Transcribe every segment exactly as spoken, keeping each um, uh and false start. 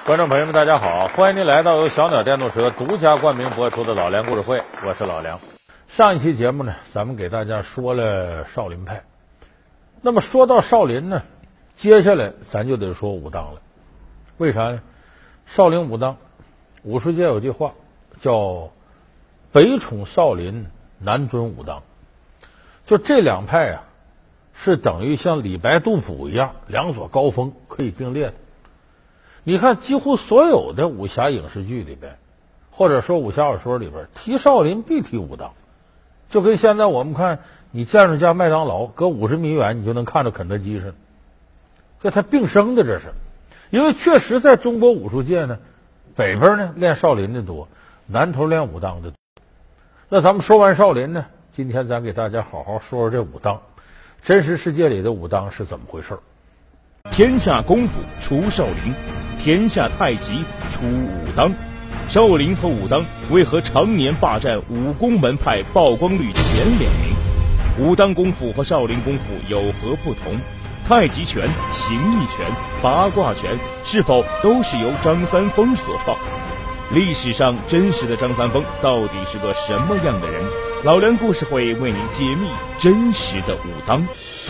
观众朋友们大家好，欢迎您来到由小鸟电动车独家冠名播出的老梁故事会，我是老梁。上一期节目呢，咱们给大家说了少林派。那么说到少林呢，接下来咱就得说武当了。为啥呢？少林武当，武术界有句话叫北宠少林，南尊武当。就这两派啊，是等于像李白杜甫一样，两所高峰可以并列的。你看，几乎所有的武侠影视剧里边，或者说武侠小说里边，提少林必提武当，就跟现在我们看你见着家麦当劳隔五十米远你就能看到肯德基似的，这它并生的，这是因为确实在中国武术界呢，北边呢练少林的多，南头练武当的多。那咱们说完少林呢，今天咱给大家好好说说这武当，真实世界里的武当是怎么回事。 天下功夫出少林，天下太极出武当。少林和武当为何常年霸占武功门派曝光率前两名？武当功夫和少林功夫有何不同？太极拳、形意拳、八卦拳是否都是由张三丰所创？历史上真实的张三丰到底是个什么样的人？老梁故事会为您解密真实的武当。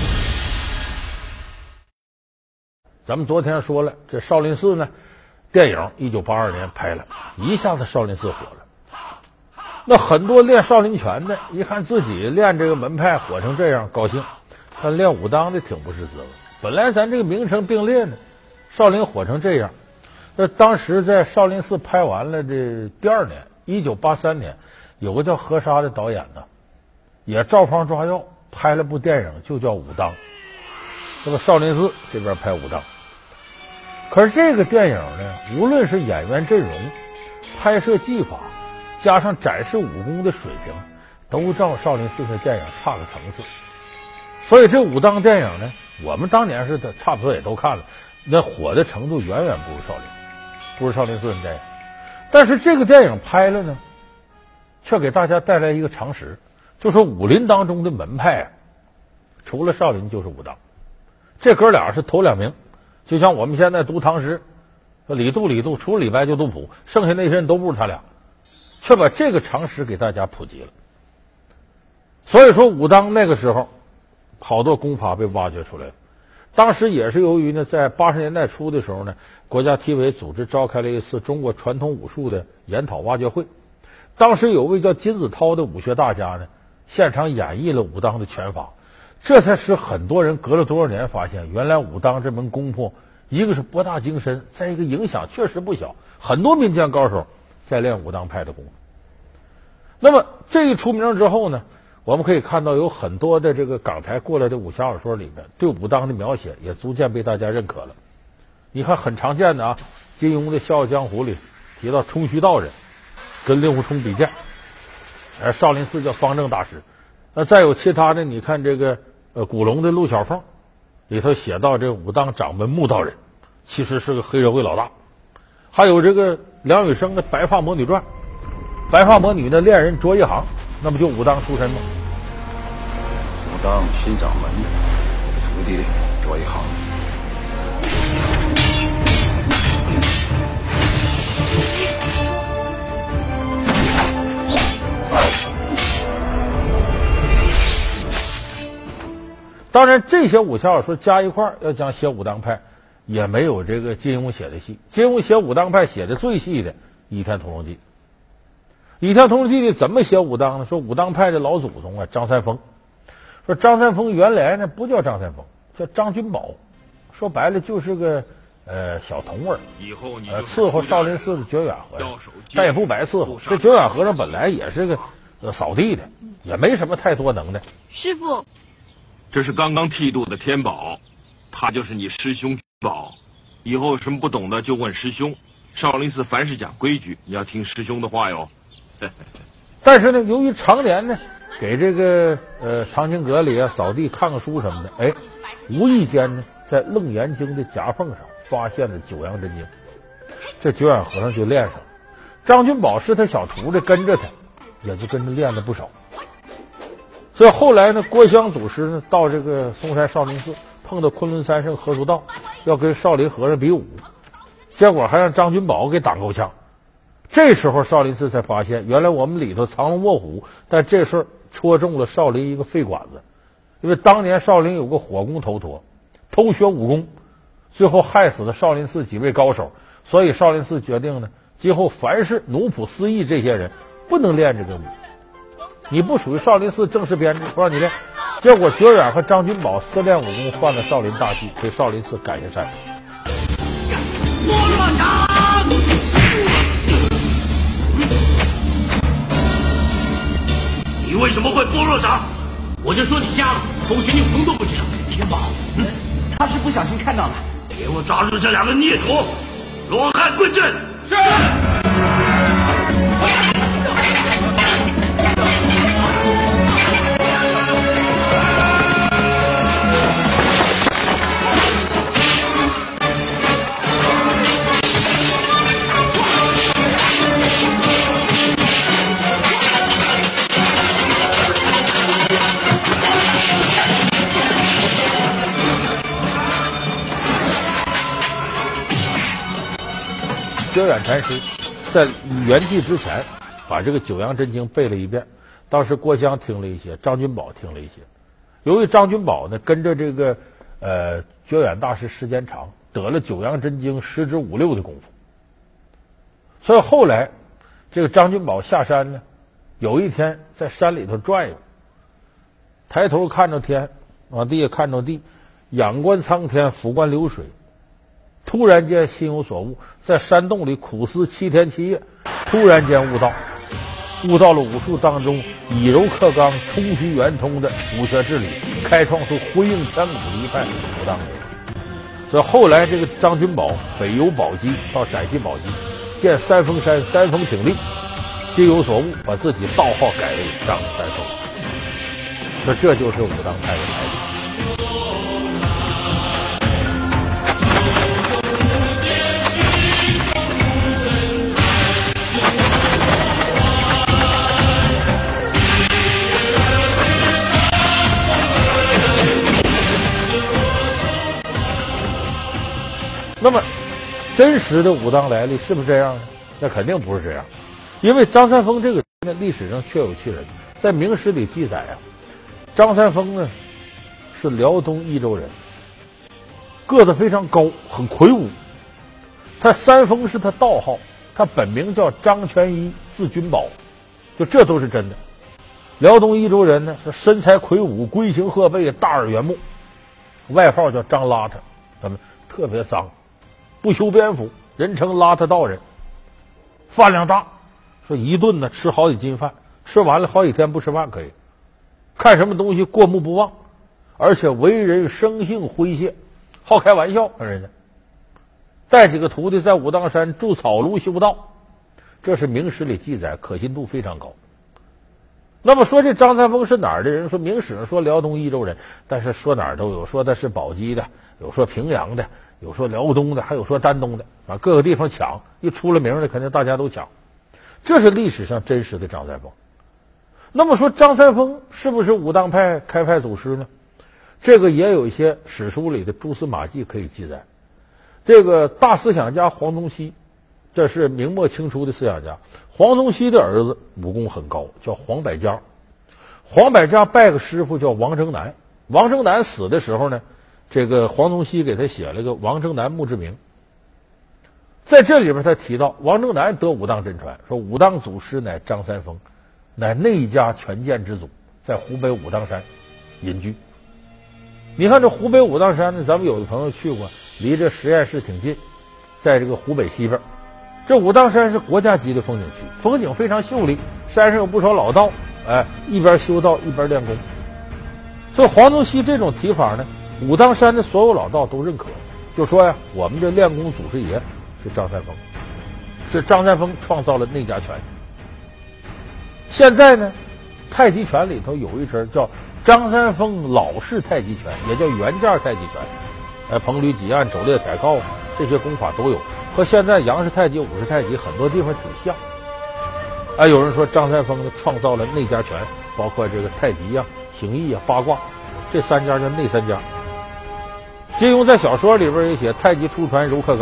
咱们昨天说了，这少林寺呢，电影一九八二年拍了，一下子少林寺火了。那很多练少林拳的，一看自己练这个门派火成这样，高兴；但练武当的挺不是滋味。本来咱这个名称并列呢，少林火成这样。那当时在少林寺拍完了的第二年，一九八三年，有个叫何沙的导演呢，也照方抓药拍了部电影，就叫武当。这个少林寺这边拍武当。可是这个电影呢，无论是演员阵容、拍摄技法，加上展示武功的水平，都照少林寺的电影差个层次。所以这武当电影呢，我们当年是差不多也都看了，那火的程度远远不如少林，不如少林寺的电影。但是这个电影拍了呢，却给大家带来一个常识，就说武林当中的门派啊，除了少林就是武当，这哥俩是头两名。就像我们现在读唐诗，李杜李杜，除了李白就杜甫，剩下那些人都不如他俩，却把这个常识给大家普及了。所以说武当那个时候好多功法被挖掘出来了。当时也是由于呢，在八十年代初的时候呢，国家体委组织召开了一次中国传统武术的研讨挖掘会。当时有位叫金子涛的武学大家呢，现场演绎了武当的拳法。这才使很多人隔了多少年发现，原来武当这门功夫，一个是博大精深，再一个影响确实不小，很多民间高手在练武当派的功夫。那么这一出名之后呢，我们可以看到有很多的这个港台过来的武侠小说里面对武当的描写也逐渐被大家认可了。你看很常见的啊，金庸的《笑傲江湖》里提到冲虚道人跟令狐冲比剑，而少林寺叫方正大师。那再有其他的，你看这个呃古龙的陆小凤里头写到这武当掌门穆道人其实是个黑社会老大。还有这个梁羽生的《白发魔女传》，白发魔女的恋人卓一航，那不就武当出身吗？ 武当新掌门徒弟卓一航。 当然这些武侠小说加一块儿要讲写武当派，也没有这个金庸写的细。金庸写武当派写的最细的《倚天屠龙记》。《倚天屠龙记》里怎么写武当呢？说武当派的老祖宗啊，张三丰。说张三丰原来呢不叫张三丰，叫张君宝，说白了就是个呃小童儿，呃伺候少林寺的觉远和尚，但也不白伺候。这觉远和尚本来也是个呃扫地的，也没什么太多能耐。 师傅， 这是刚刚剃度的天宝，他就是你师兄宝。以后有什么不懂的就问师兄。少林寺凡是讲规矩，你要听师兄的话哟。 但是呢，由于常年呢给这个呃藏经阁里啊扫地看看书什么的，哎，无意间呢在《楞严经》的夹缝上发现了九阳真经，这觉远和尚就练上了。张君宝是他小徒弟，跟着他也就跟着练了不少。所以后来呢，郭襄祖师呢到这个嵩山少林寺，碰到昆仑三圣何书道，要跟少林和尚比武。 结果还让张君宝给挡够呛。这时候少林寺才发现，原来我们里头藏龙卧虎，但这事儿戳中了少林一个肺管子。因为当年少林有个火攻头陀，偷学武功，最后害死了少林寺几位高手，所以少林寺决定呢，今后凡是奴仆司役这些人不能练这个武，你不属于少林寺正式编制，不让你练。结果觉远和张君宝私练武功，犯了少林大忌，被少林寺赶下山。 拨乱掌！你为什么会拨乱掌？我就说你瞎了，同学你碰都不知道。天宝，嗯，他是不小心看到的。给我抓住这两个孽徒，罗汉归阵。是。 觉远禅师在圆寂之前把这个九阳真经背了一遍，当时郭襄听了一些，张君宝听了一些。由于张君宝呢跟着这个呃觉远大师时间长，得了九阳真经十之五六的功夫，所以后来这个张君宝下山呢，有一天在山里头转悠，抬头看着天，往地下看着地，仰观苍天，俯观流水。突然间心有所悟，在山洞里苦思七天七夜，突然间悟道，悟到了武术当中以柔克刚、冲虚圆通的武学之理，开创出辉映千古的一派武当。所以后来这个张君宝北游宝鸡，到陕西宝鸡见三峰山，三峰挺立，心有所悟，把自己道号改为张三丰。说这就是武当派的来历。那么真实的武当来历是不是这样呢？那肯定不是这样，因为张三丰这个人历史上确有其人，在明史里记载啊，张三丰呢是辽东益州人，个子非常高，很魁梧。他三丰是他道号，他本名叫张全一，字君宝，就这都是真的。辽东益州人呢是身材魁梧，龟形鹤背，大耳圆目，外号叫张邋遢，咱们特别脏，不修边幅，人称邋遢道人。饭量大，说一顿呢吃好几斤饭，吃完了好几天不吃饭可以。看什么东西过目不忘，而且为人生性诙谐，好开玩笑跟人家。带几个徒弟在武当山筑草庐修道，这是明史里记载，可信度非常高。那么说这张三丰是哪儿的人？说明史上说辽东益州人，但是说哪儿都有，说的是宝鸡的，有说平阳的，有说辽东的，还有说丹东的啊，各个地方抢，一出了名的肯定大家都抢。这是历史上真实的张三丰。那么说张三丰是不是武当派开派祖师呢？这个也有一些史书里的蛛丝马迹可以记载。这个大思想家黄宗羲，这是明末清初的思想家。黄宗羲的儿子武功很高，叫黄百家。黄百家拜个师傅叫王征南，王征南死的时候呢，这个黄宗羲给他写了个王征南墓志铭。在这里边他提到王征南得武当真传，说武当祖师乃张三丰，乃内家权健之祖，在湖北武当山隐居。你看这湖北武当山呢，咱们有的朋友去过，离这实验室挺近，在这个湖北西边。这武当山是国家级的风景区，风景非常秀丽，山上有不少老道，哎，一边修道一边练功。所以黄宗羲这种提法呢，武当山的所有老道都认可，就说呀，我们这练功祖师爷是张三丰，是张三丰创造了内家拳。现在呢，太极拳里头有一支叫张三丰老式太极拳，也叫原件太极拳，哎，彭吕几按、肘列踩靠这些功法都有，和现在杨式太极、武式太极很多地方挺像。哎，有人说张三丰呢创造了内家拳，包括这个太极啊、形意啊、八卦，这三家叫内三家。金庸在小说里边也写太极出传柔克刚，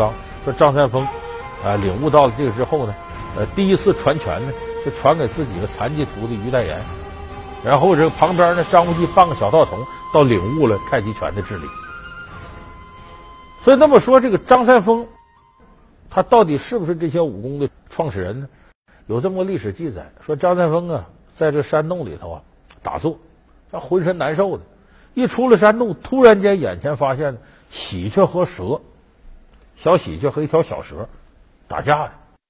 说张三丰啊领悟到了这个之后呢，呃第一次传拳呢就传给自己的残疾徒弟于代言，然后这个旁边呢张无忌扮个小道童，到领悟了太极拳的智理。所以那么说，这个张三丰他到底是不是这些武功的创始人呢？有这么个历史记载，说张三丰啊在这山洞里头啊打坐，他浑身难受的，一出了山洞，突然间眼前发现喜鹊和蛇，小喜鹊和一条小蛇打架的，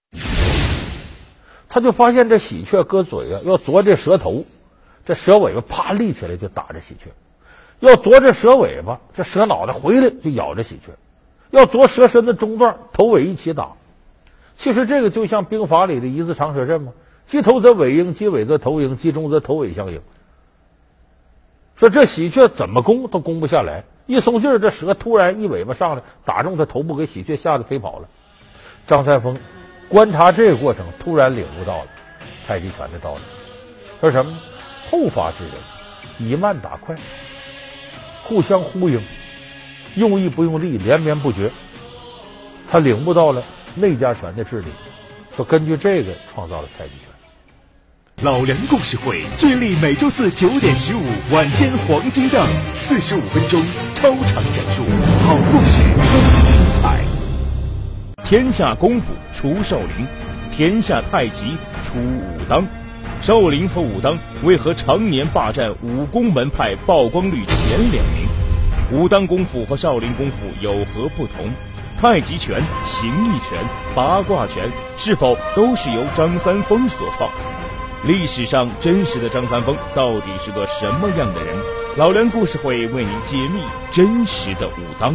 他就发现这喜鹊搁嘴啊要啄这蛇头，这蛇尾巴啪立起来就打着喜鹊，要啄这蛇尾巴，这蛇脑袋回来就咬着喜鹊，要啄蛇身的中段，头尾一起打。其实这个就像兵法里的一字长蛇阵嘛，击头则尾应，击尾则头应，击中则头尾相应。说这喜鹊怎么攻都攻不下来，一松劲儿，这蛇突然一尾巴上来打中他头部，给喜鹊吓得飞跑了。张三丰观察这个过程，突然领悟到了太极拳的道理，说什么呢？后发制人，以慢打快，互相呼应，用意不用力，连绵不绝。他领悟到了内家拳的智理，说根据这个创造了太极拳。 老梁故事会致力每周四九点十五晚间黄金档，四十五分钟超长讲述，好故事更精彩。天下功夫除少林，天下太极除武当。少林和武当为何常年霸占武功门派曝光率前两名？武当功夫和少林功夫有何不同？太极拳、形意拳、八卦拳是否都是由张三丰所创？历史上真实的张三丰到底是个什么样的人？老梁故事会为您解密真实的武当。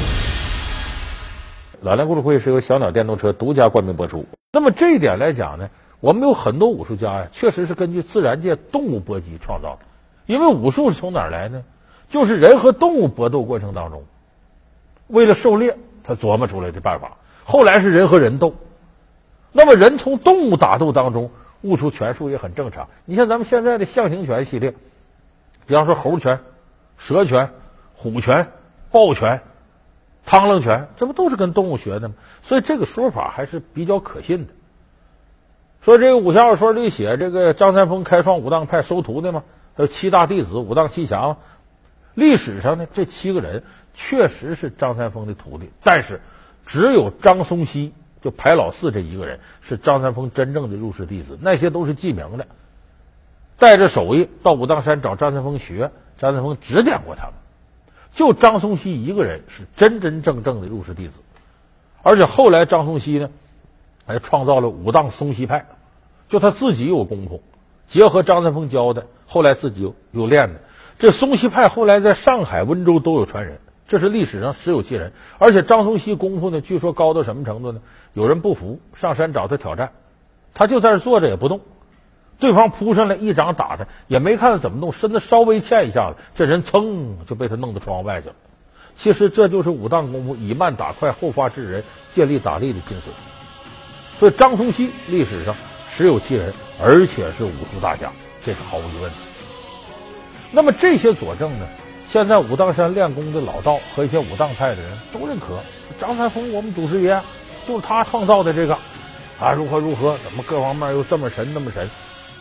老梁故事会是由小鸟电动车独家冠名播出。那么这一点来讲呢，我们有很多武术家呀，确实是根据自然界动物搏击创造的。因为武术是从哪儿来呢？就是人和动物搏斗过程当中，为了狩猎，他琢磨出来的办法。后来是人和人斗，那么人从动物打斗当中悟出拳术也很正常。你像咱们现在的象形拳系列，比方说猴拳、蛇拳、虎拳、豹拳、螳螂拳，这不都是跟动物学的吗？所以这个说法还是比较可信的。说这个武侠小说里写这个张三丰开创武当派收徒的嘛，还有七大弟子武当七侠。历史上呢，这七个人确实是张三丰的徒弟，但是只有张松溪就排老四这一个人是张三丰真正的入室弟子，那些都是记名的，带着手艺到武当山找张三丰学，张三丰指点过他们。就张松溪一个人是真真正正的入室弟子，而且后来张松溪呢还创造了武当松溪派，就他自己有功夫，结合张三丰教的，后来自己又又练的。这松溪派后来在上海、温州都有传人，这是历史上实有其人。而且张松溪功夫呢，据说高到什么程度呢？有人不服，上山找他挑战，他就在这坐着也不动，对方扑上来一掌打他，也没看他怎么动，身子稍微欠一下子，这人噌就被他弄到窗外去了。其实这就是武当功夫以慢打快、后发制人、借力打力的精髓。所以张松溪历史上实有其人，而且是武术大家，这是毫无疑问的。那么这些佐证呢，现在武当山练功的老道和一些武当派的人都认可，张三丰我们祖师爷就是他创造的这个啊，如何如何，怎么各方面又这么神那么神。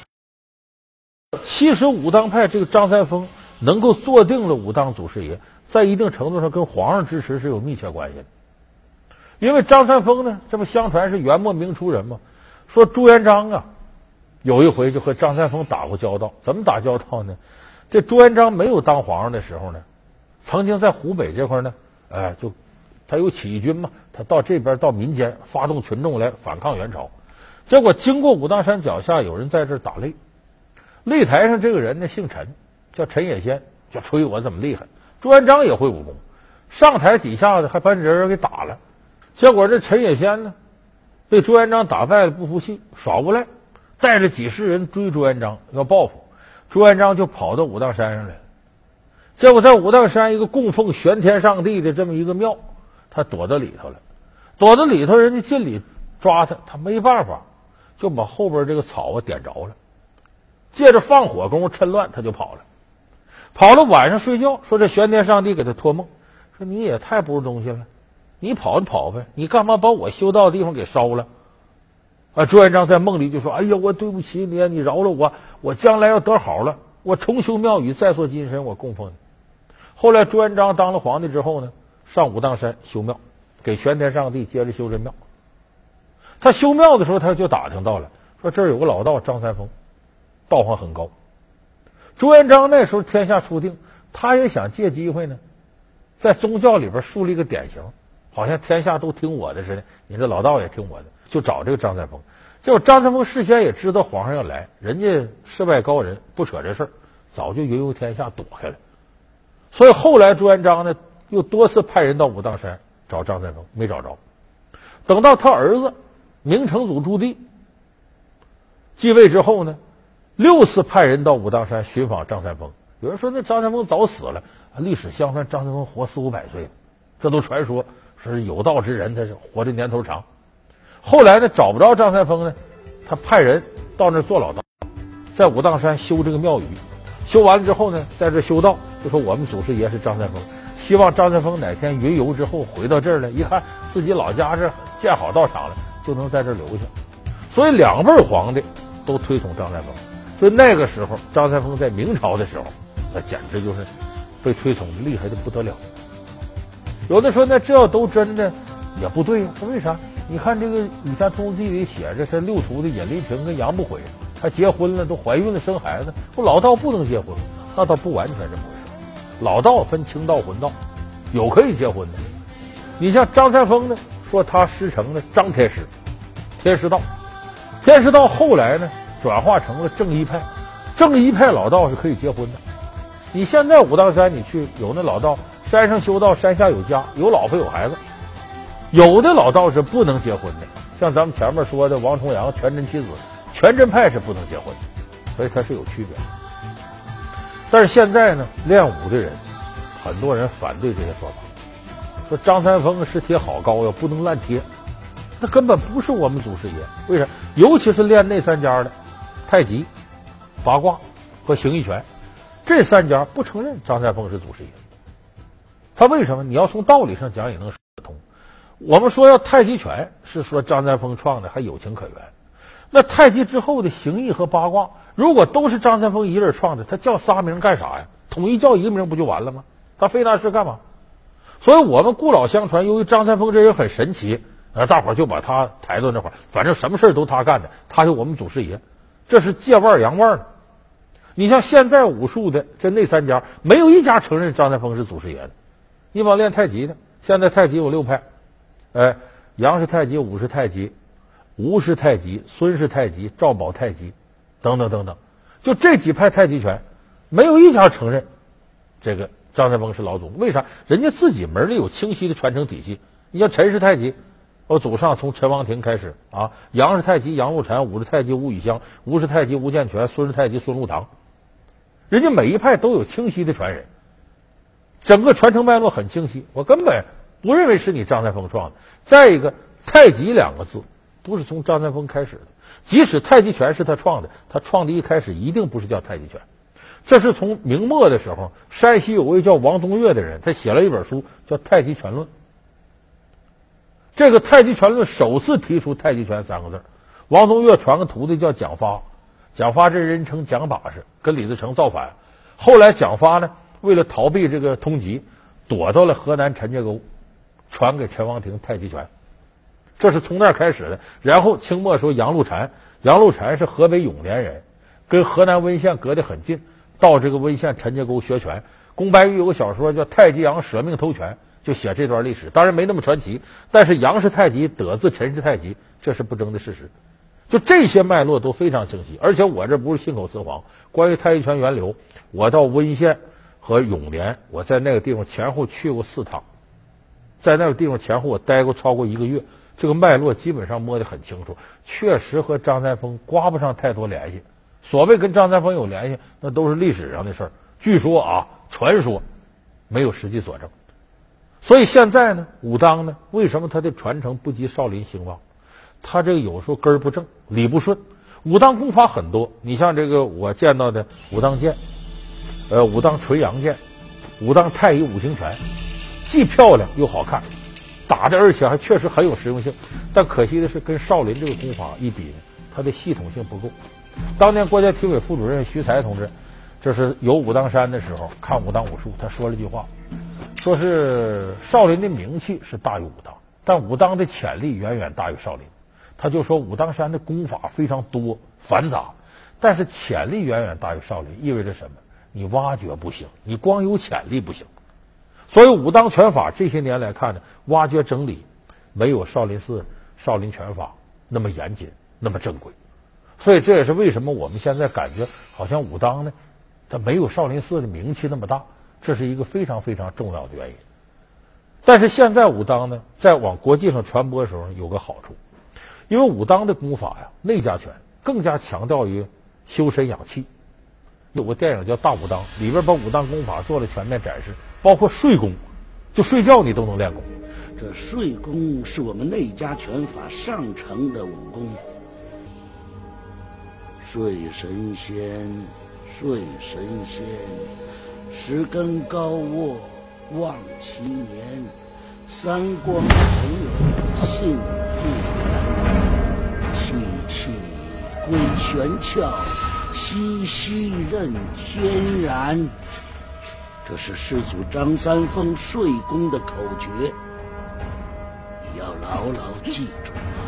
其实武当派这个张三丰能够坐定了武当祖师爷，在一定程度上跟皇上支持是有密切关系的。因为张三丰呢，这不相传是元末明初人嘛，说朱元璋啊有一回就和张三丰打过交道。怎么打交道呢？这朱元璋没有当皇上的时候呢，曾经在湖北这块呢，哎，就他有起义军嘛，他到这边到民间发动群众来反抗元朝。结果经过武当山脚下，有人在这打擂，擂台上这个人呢姓陈，叫陈野先，就吹我怎么厉害。朱元璋也会武功，上台几下子还把人给打了。结果这陈野先呢被朱元璋打败了，不服气，耍无赖，带着几十人追朱元璋要报复。朱元璋就跑到武当山上来了，结果在武当山一个供奉玄天上帝的这么一个庙，他躲到里头了。躲到里头，人家进里抓他，他没办法，就把后边这个草啊点着了，借着放火功夫趁乱他就跑了。跑了晚上睡觉，说这玄天上帝给他托梦，说你也太不是东西了， 你跑就跑呗，你干嘛把我修道的地方给烧了？啊，朱元璋在梦里就说：“哎呀，我对不起你，你饶了我，我将来要得好了，我重修庙宇，再塑金身，我供奉你。”后来朱元璋当了皇帝之后呢，上武当山修庙，给玄天上帝接着修这庙。他修庙的时候，他就打听到了，说这儿有个老道张三丰，道行很高。朱元璋那时候天下初定，他也想借机会呢，在宗教里边树立一个典型，好像天下都听我的似的，你这老道也听我的，就找这个张三丰。结果张三丰事先也知道皇上要来，人家世外高人，不扯这事儿，早就云游天下躲开了。所以后来朱元璋呢，又多次派人到武当山找张三丰，没找着。等到他儿子明成祖朱棣继位之后呢，六次派人到武当山寻访张三丰。有人说那张三丰早死了，历史相传张三丰活四五百岁，这都传说是有道之人，他是活的年头长。后来呢，找不着张三丰呢，他派人到那儿做老道，在武当山修这个庙宇。修完了之后呢，在这修道，就说我们祖师爷是张三丰，希望张三丰哪天云游之后回到这儿来，一看自己老家这建好道场了，就能在这儿留下。所以两辈皇帝都推崇张三丰。所以那个时候，张三丰在明朝的时候，那简直就是被推崇的厉害的不得了。有的说那这要都真的也不对呀，说为啥？你看这个《倚天屠龙记》里写着，这六徒的尹丽萍跟杨不悔还结婚了，都怀孕了生孩子，不老道不能结婚，那倒不完全这么回事。老道分清道混道，有可以结婚的。你像张三丰呢，说他师承的张天师，天师道，天师道后来呢转化成了正一派，正一派老道是可以结婚的。你现在武当山你去，有那老道山上修道，山下有家，有老婆有孩子。有的老道是不能结婚的，像咱们前面说的王重阳全真七子，全真派是不能结婚的，所以它是有区别的。但是现在呢，练武的人很多人反对这些说法，说张三丰是贴好膏药，不能乱贴，那根本不是我们祖师爷。为啥？尤其是练那三家的太极、八卦和形意拳，这三家不承认张三丰是祖师爷。他为什么？你要从道理上讲也能说得通。我们说要太极拳是说张三丰创的，还有情可原。那太极之后的形意和八卦，如果都是张三丰一人创的，他叫仨名干啥呀？统一叫一个名不就完了吗？他费那事干嘛？所以我们故老相传，由于张三丰这人很神奇，呃，大伙儿就把他抬到那块儿，反正什么事都他干的，他是我们祖师爷，这是借腕扬腕的。你像现在武术的这那三家，没有一家承认张三丰是祖师爷的。你往练太极的，现在太极有六派。哎，杨氏太极、武氏太极、吴氏太极、孙氏太极、赵宝太极等等等等，就这几派太极拳，没有一家承认这个张三丰是老祖。为啥？人家自己门里有清晰的传承体系。你像陈氏太极，我祖上从陈王庭开始啊，杨氏太极杨露禅，武氏太极吴以香，吴氏太极吴建全，孙氏太极孙禄堂，人家每一派都有清晰的传人，整个传承脉络很清晰。我根本不认为是你张三丰创的。再一个，太极两个字不是从张三丰开始的，即使太极拳是他创的，他创的一开始一定不是叫太极拳，这是从明末的时候，山西有位叫王宗岳的人，他写了一本书叫《太极拳论》。这个《太极拳论》首次提出太极拳三个字，王宗岳传个徒弟叫蒋发，蒋发这人称蒋把式，跟李自成造反。后来蒋发呢，为了逃避这个通缉，躲到了河南陈家沟，传给陈王庭太极拳，这是从那儿开始的。然后清末时候，杨露禅，杨露禅是河北永年人，跟河南温县隔得很近，到这个温县陈家沟学拳。宫白玉有个小说叫《太极杨舍命偷拳》，就写这段历史，当然没那么传奇，但是杨氏太极得自陈氏太极，这是不争的事实。就这些脉络都非常清晰，而且我这不是信口雌黄。关于太极拳源流，我到温县和永年，我在那个地方前后去过四趟，在那个地方前后我待过超过一个月，这个脉络基本上摸得很清楚，确实和张三丰刮不上太多联系。所谓跟张三丰有联系，那都是历史上的事儿，据说啊，传说，没有实际佐证。所以现在呢，武当呢，为什么它的传承不及少林兴旺？它这个有时候根儿不正，理不顺。武当功法很多，你像这个我见到的武当剑，呃，武当垂杨剑，武当太乙五行拳，既漂亮又好看， 打的而且还确实很有实用性。但可惜的是，跟少林这个功法一比呢，它的系统性不够。当年国家体委副主任徐才同志，这是游武当山的时候看武当武术，他说了一句话，说是少林的名气是大于武当，但武当的潜力远远大于少林。他就说武当山的功法非常多繁杂，但是潜力远远大于少林，意味着什么？你挖掘不行，你光有潜力不行。所以武当拳法这些年来看呢，挖掘整理没有少林寺少林拳法那么严谨，那么正规。所以这也是为什么我们现在感觉好像武当呢，它没有少林寺的名气那么大，这是一个非常非常重要的原因。但是现在武当呢，在往国际上传播的时候有个好处，因为武当的功法呀，内家拳更加强调于修身养气。有个电影叫《大武当》，里边把武当功法做了全面展示，包括睡功，就睡觉你都能练功。 这睡功是我们内家拳法上乘的武功。睡神仙，睡神仙，十根高卧望其年，三光同有性自然，气气归玄窍，息息任天然。这是师祖张三丰睡功的口诀，你要牢牢记住啊！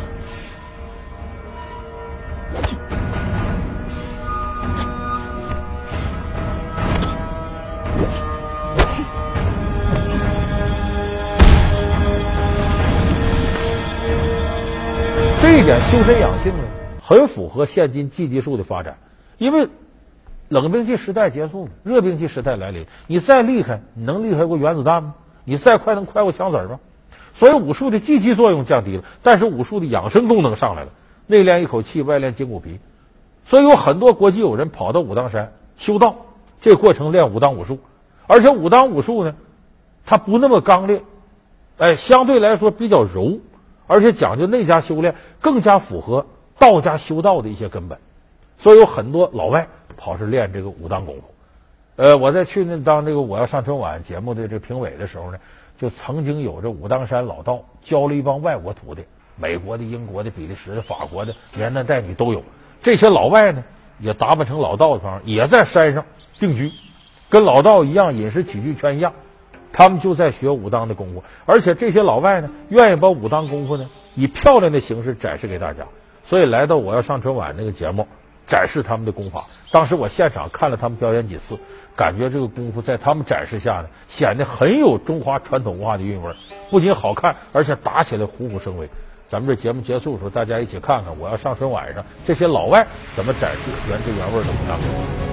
这一点修身养性呢，很符合现今技技术的发展。因为冷兵器时代结束了，热兵器时代来临，你再厉害，你能厉害过原子弹吗？你再快能快过枪子儿吗？所以武术的技击作用降低了，但是武术的养生功能上来了，内练一口气，外练筋骨皮。所以有很多国际友人跑到武当山修道，这个过程练武当武术。而且武当武术呢，它不那么刚烈，哎，相对来说比较柔，而且讲究内家修炼，更加符合道家修道的一些根本。所以有很多老外跑去练这个武当功夫。呃，我在去年当这个我要上春晚节目的这个评委的时候呢，就曾经有着武当山老道教了一帮外国徒弟，美国的、英国的、比利时的、法国的，连男带女都有。这些老外呢，也打扮成老道的方，也在山上定居，跟老道一样，饮食起居全一样。他们就在学武当的功夫，而且这些老外呢，愿意把武当功夫呢以漂亮的形式展示给大家。所以来到我要上春晚那个节目，展示他们的功法。当时我现场看了他们表演几次，感觉这个功夫在他们展示下呢，显得很有中华传统文化的韵味，不仅好看，而且打起来虎虎生威。咱们这节目结束的时候，大家一起看看我要上春晚上这些老外怎么展示原汁原味的武当功夫。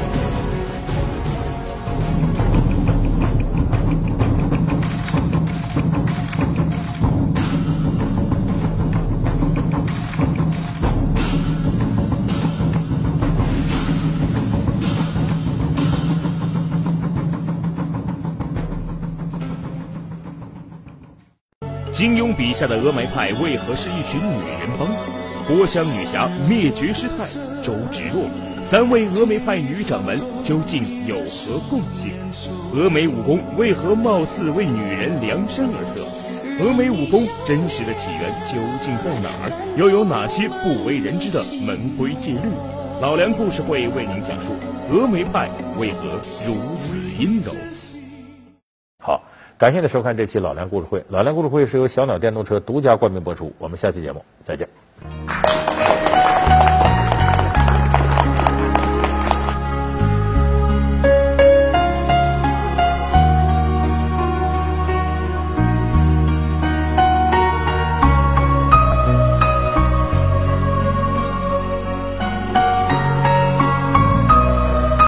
金庸笔下的峨眉派为何是一群女人帮？郭襄女侠灭绝师太、周芷若三位峨眉派女掌门究竟有何共性？峨眉武功为何貌似为女人量身而设？峨眉武功真实的起源究竟在哪儿？又有哪些不为人知的门规戒律？老梁故事会为您讲述峨眉派为何如此阴柔。 好，感谢您收看这期老梁故事会。老梁故事会是由小鸟电动车独家冠名播出，我们下期节目再见。